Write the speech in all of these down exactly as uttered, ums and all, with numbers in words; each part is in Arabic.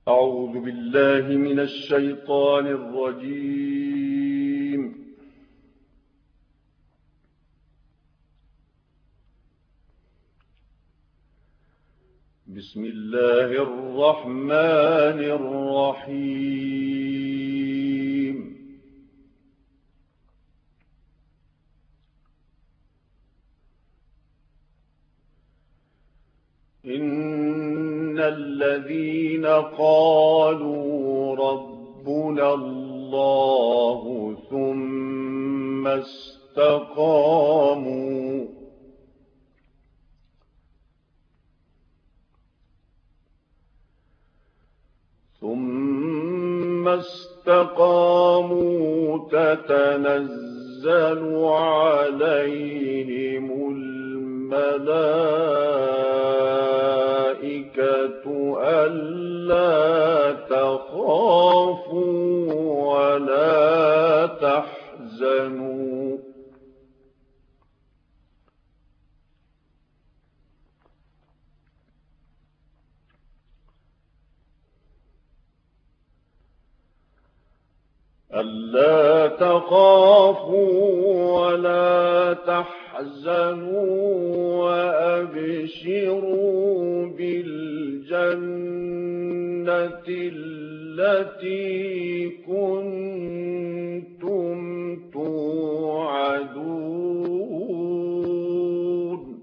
أعوذ بالله من الشيطان الرجيم. بسم الله الرحمن الرحيم. إن الذين قالوا ربنا الله ثم استقاموا ثم استقاموا تتنزل عليهم الملائكة ألا تخافوا ولا تحزنوا ألا تخافوا ولا تحزنوا وأبشروا بالجنة التي كنتم توعدون.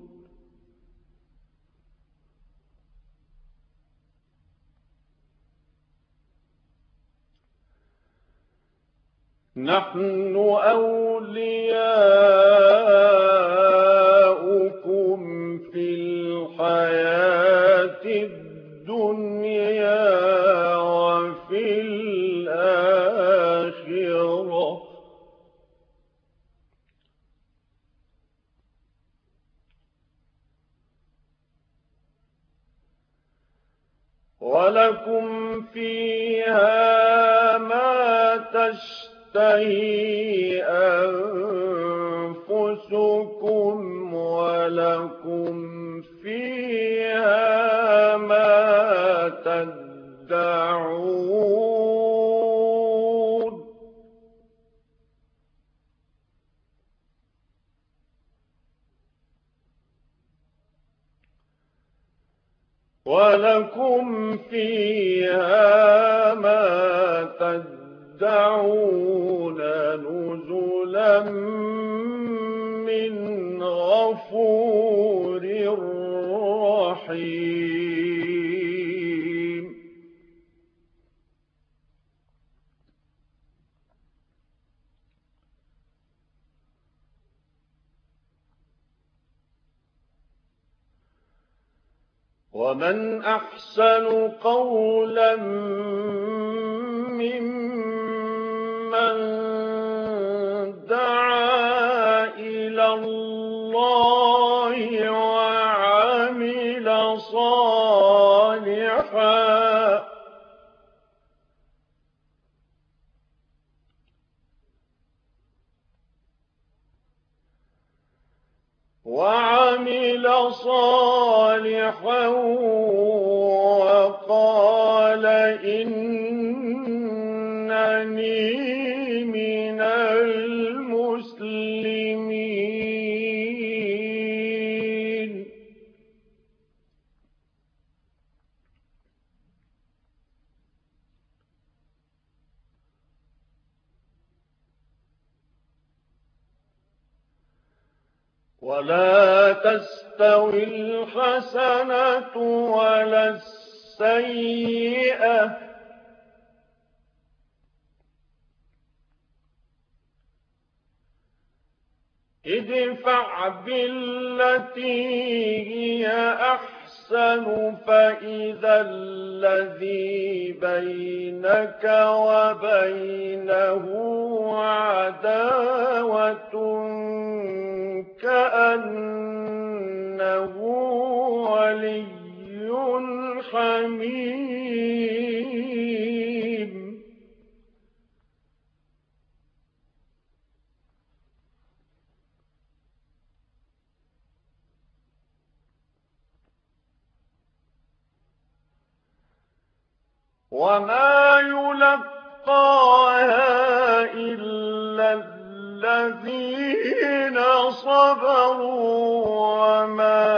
نحن أولياؤكم في الحياة الدنيا وفي الآخرة ولكم فيها ما تشتهون تشتهي أنفسكم ولكم فيها ما تدعون. ولكم فيها ما تدعون دعون نزلا من غفور رحيم. ومن أحسن قولا ممن دعا إلى الله وعمل صالحا وعمل صالحا وقال إنني من المسلمين. ولا تستوي الحسنة ولا السيئة ادفع بالتي هي أحسن فإذا الذي بينك وبينه عداوة كأنه ولي حميم. وما يلقاها إلا الذين صبروا وما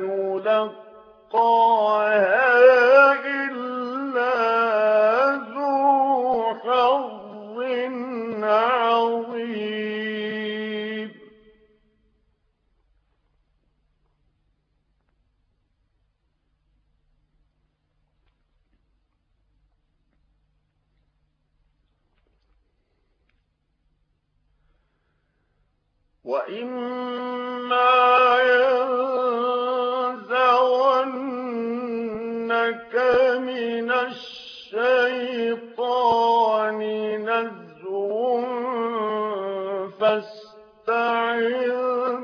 يلقاها إلا ذو حظ عظيم. وَإِمَّا يَنزَغَنَّكَ مِنَ الشَّيْطَانِ نَزْغٌ فَاسْتَعِذْ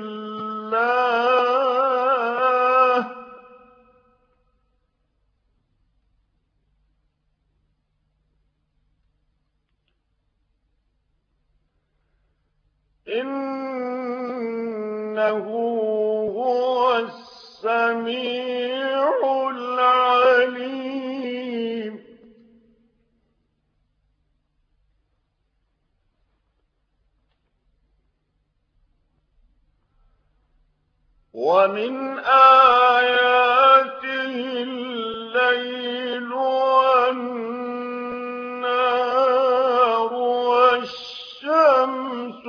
بِاللَّهِ ۖ إِنَّهُ هُوَ السَّمِيعُ الْعَلِيمُ. وَمِنْ آيَاتِهِ اللَّيْلُ وَالنَّهَارُ وَالشَّمْسُ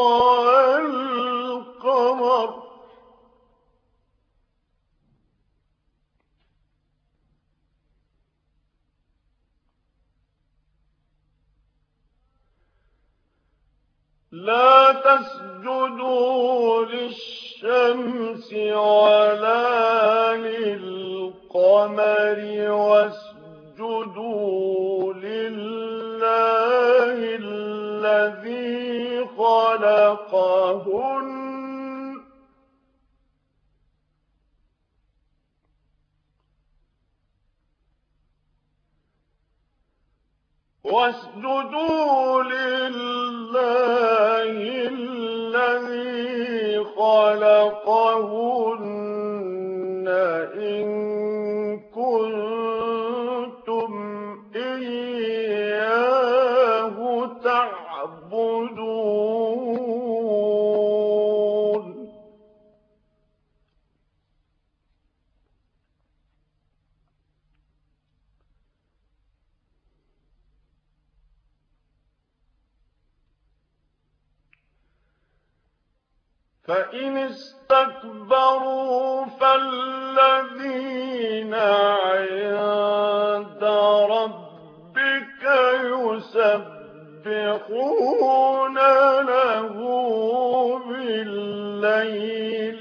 وَالْقَمَرُ لَا تَسْجُدُوا لِلشَّمْسِ وَلَا لِلْقَمَرِ وَاسْجُدُوا لِلَّهِ الَّذِي خَلَقَهُنَّ وَاسْجُدُوا لِلَّهِ الَّذِي خَلَقَهُنَّ إِن كُنتُمْ إِيَّاهُ تَعْبُدُونَ. فَإِنِ اسْتَكْبَرُوا فَالَّذِينَ عِندَ رَبِّكَ يُسَبِّحُونَ لَهُ بِاللَّيْلِ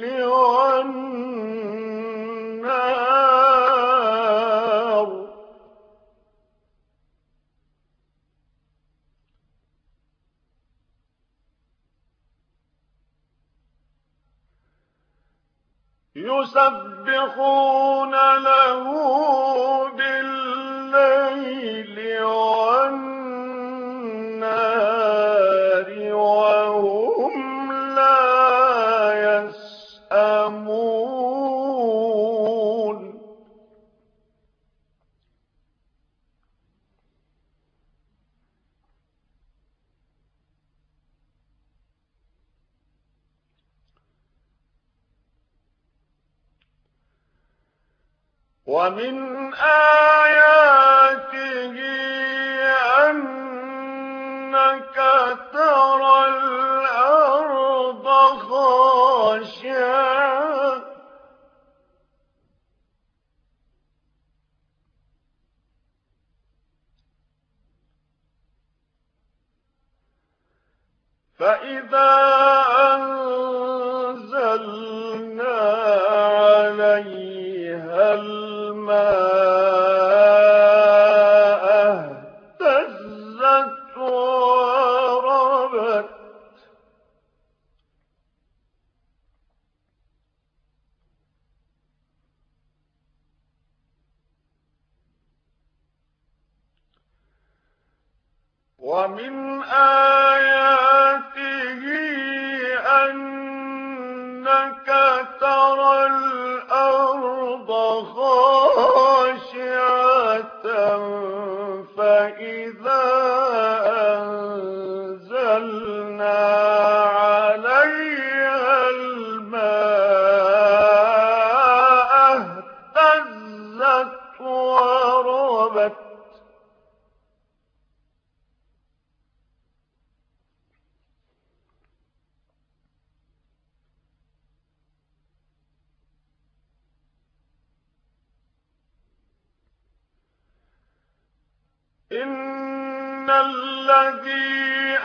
وَالنَّهَارِ يُسَبِّحُونَ لَهُ بِاللَّيْلِ وَالنَّهَارِ وَهُمْ لَا يَسْأَمُونَ. وَمِنْ آيَاتِهِ أَنَّكَ تَرَى الْأَرْضَ خَاشِعَةً فَإِذَا أَنزَلْنَا عَلَيْهَا الْمَاءَ اهْتَزَّتْ وَرَبَتْ وَمِنْ آيَاتِهِ أَنَّكَ تَرَى الْأَرْضَ خَاشِعَةً إذا أنزلنا عليها الماء اهتزت وربت إن الذي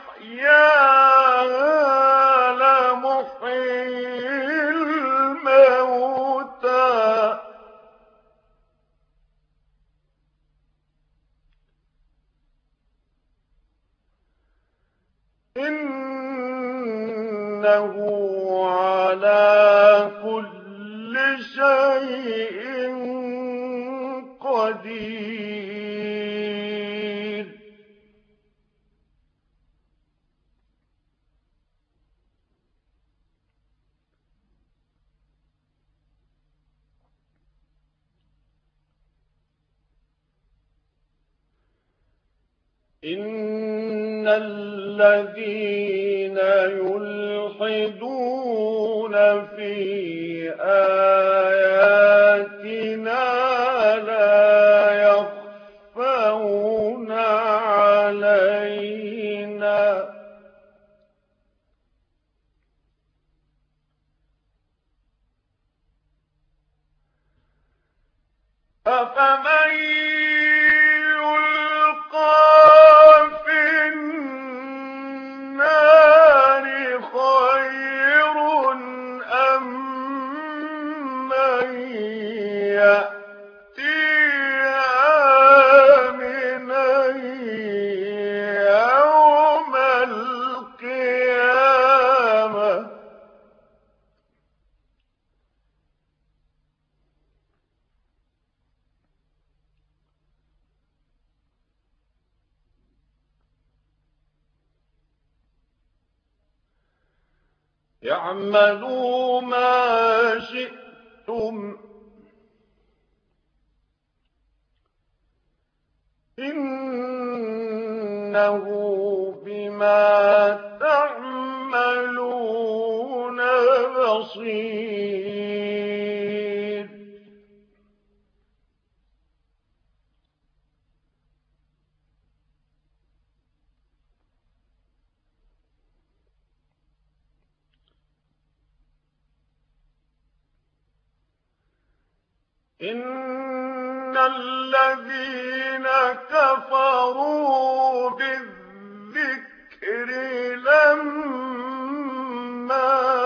أحياها لمحيي الموتى إنه على كل شيء قدير إن الذين يلحدون في آياتنا لا يخفون علينا أفمن يلقى في النار خير أم من يأتي آمنا يوم القيامة اعملوا ما شئتم إنه بما تعملون بصير إن الذين كفروا بالذكر لما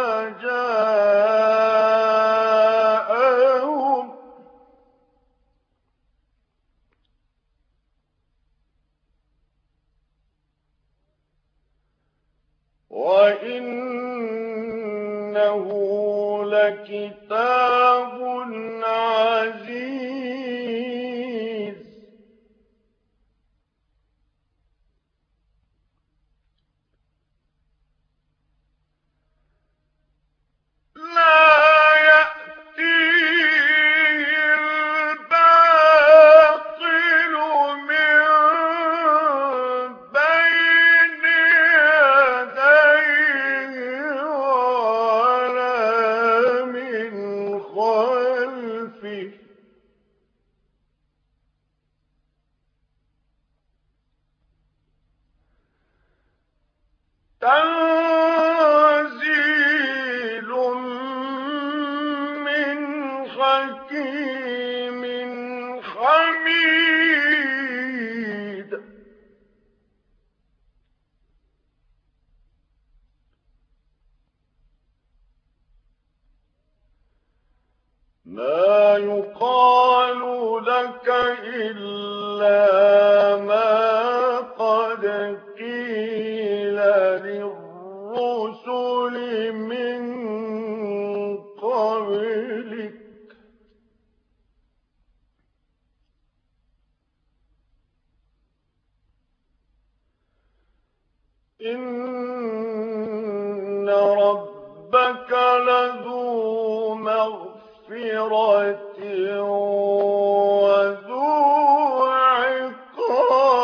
جاءهم وإنه لكتاب عزيز لا يأتيه الباطل من بين يديه ولا من خلفه تنزيل من حكيم حميد ما يقال لك إلا ما قد قيل للرسل من قبلك إن ربك لذو مغفرة وذو عقاب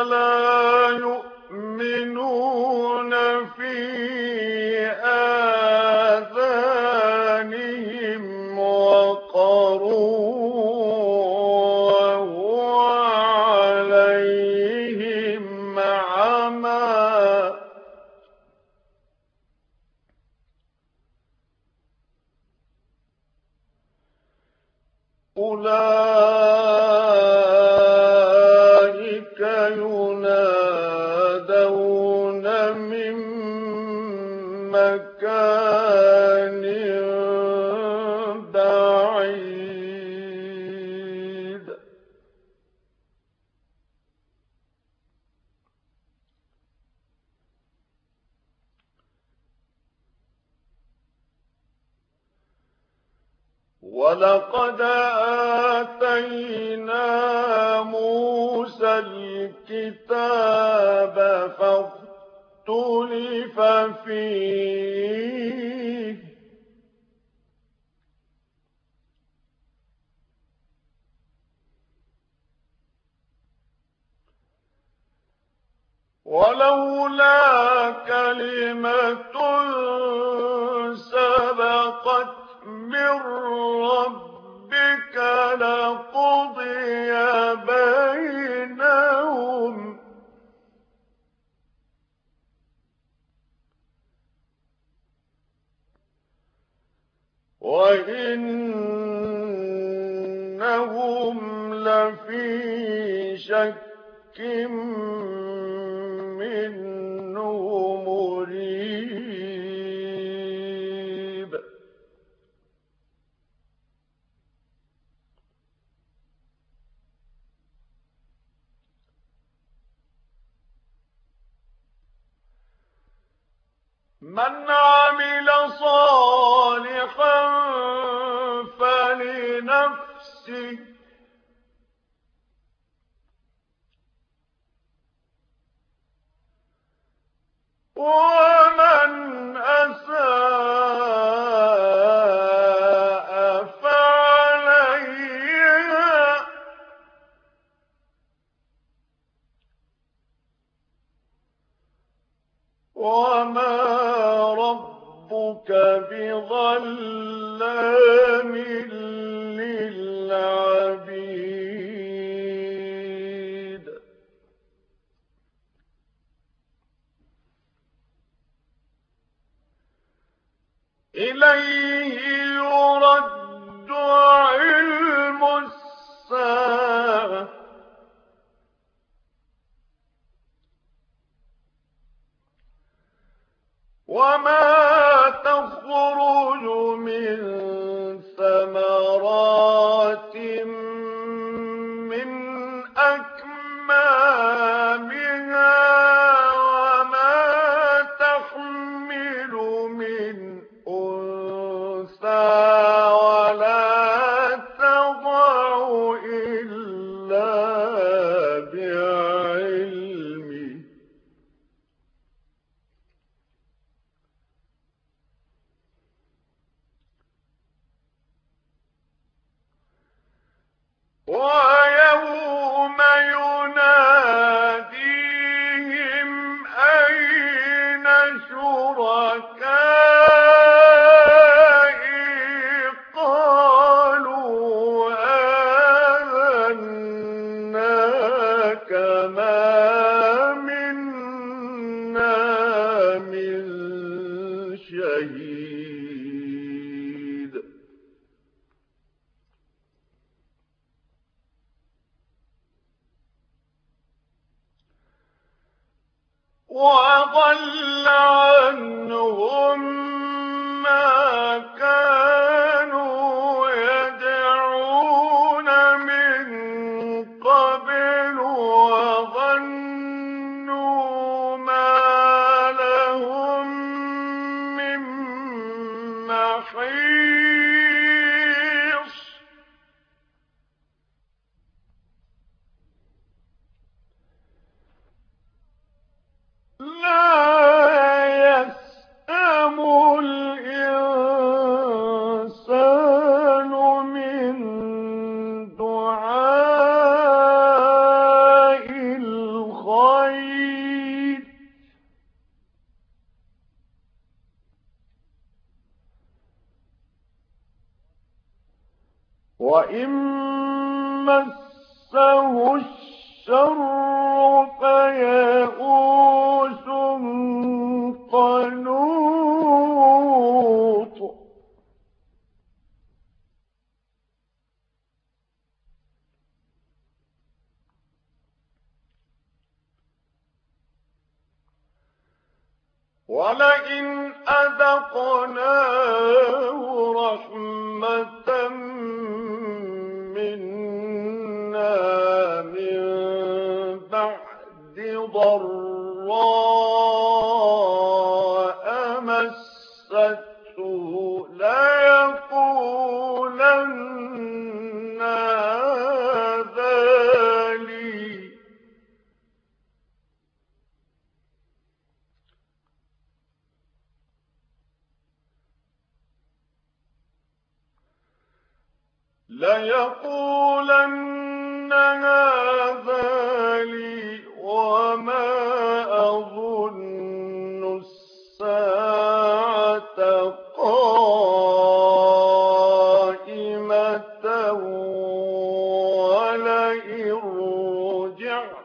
لا يؤمنون في آذانهم وقر وهو عليهم عمى أولئك ينادون من مكان بعيد ولقد آتينا موسى الكتاب فاختلف فيه ولولا كلمة سبقت من ربك لقضي بينهم وإنهم لفي شك منه مريب من عمل صالحا فلنفسه ومن أساء فعليها وما ربك بظلام للعبيد إليه يرد علم الساعة وما تخرج من ثمرات من أكمامها وما تحمل من أنثى ولا تضع إلا بعلمه ويوم يناديهم أين شركائي قالوا آذناك ما منا من شهيد وضل عنهم ما كانوا يدعون من قبل وظنوا ما لهم من محيص لا يسأم الصيد وإن مسه الشر فيئوس قنوط ولئن أذقناه رحمة منا من بعد ضراء مسته ليقولن هذا لي ليقولن هذا لي وما أظن الساعة قائمة ولئن رجعت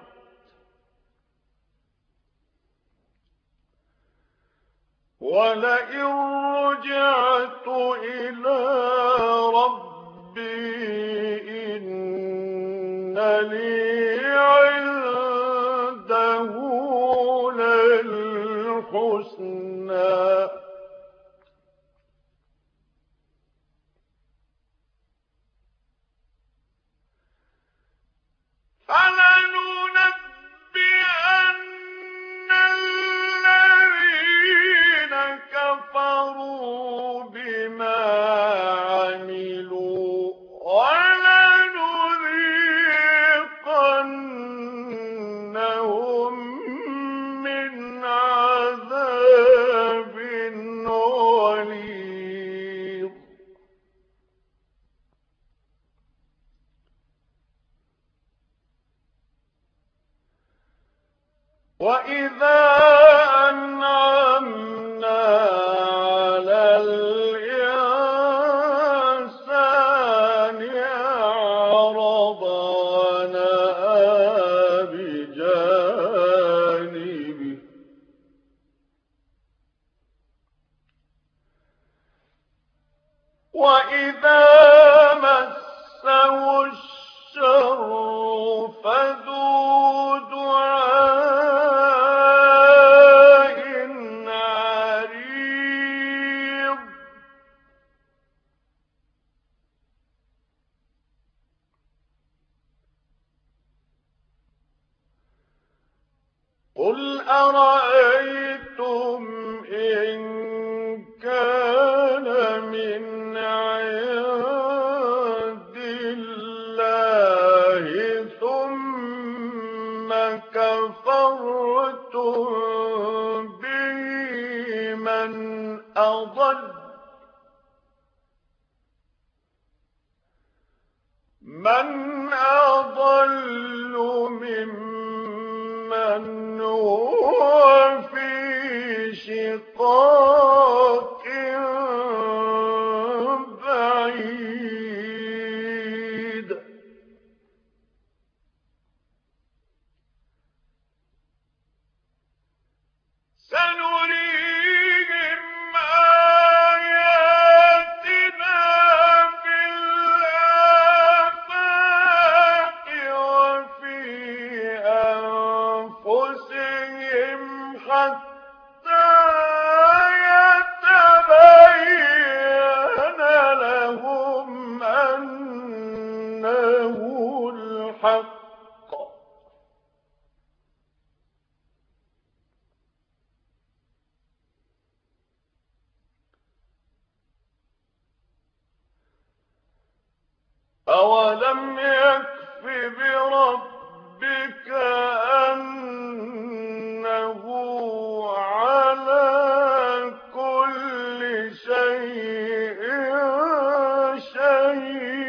ولئن رجعت إلى ربي إن لي عنده للحسنى فلننبئن الذين كفروا بما عملوا ولنذيقنهم من عذاب غليظ وإذا أنعمنا على الإنسان أعرض ونأى بجانبه وإذا مسه الشر فذو دعاء عريض قل أرأيتم إن كان من عند الله ثم كفرتم به من أضل من أضل ممن هو في شقاق بعيد سنريهم آياتنا في الآفاق وفي أنفسهم حتى يتبين لهم أنه الحق أولم يكف بربك أنه على كل شيء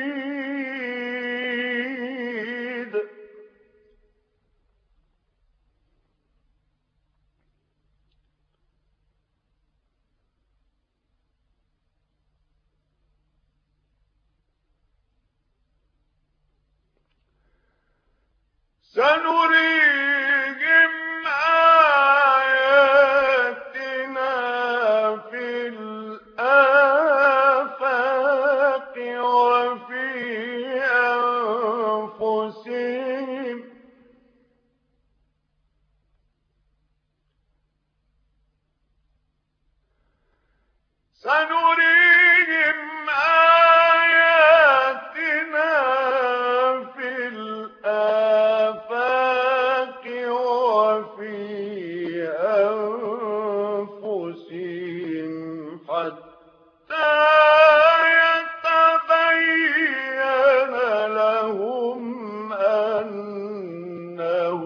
شهيد سنريهم آياتنا في الآفاق وفي أنفسهم سنريهم آياتنا في الآفاق وفي أنفسهم حتى يتبين لهم أنه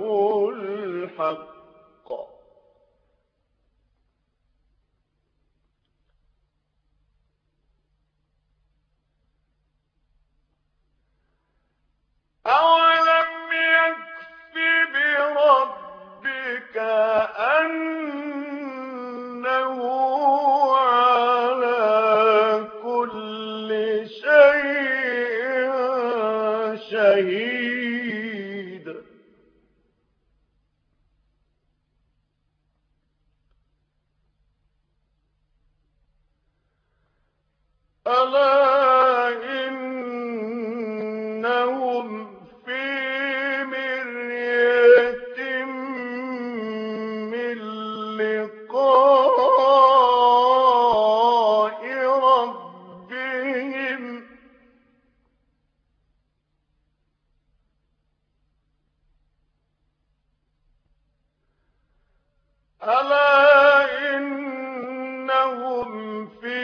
الحق أولم يكف بربك أنه على كل شيء شهيد ألا إنهم في مرية من لقاء ربهم ألا إنهم في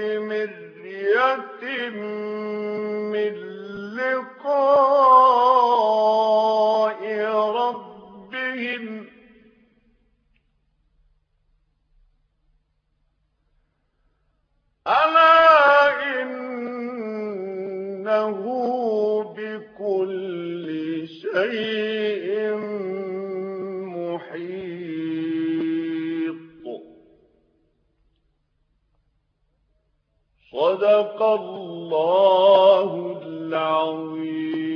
مرية من لقاء ربهم ألا إنه بكل شيء محيط صدق الله العظيم.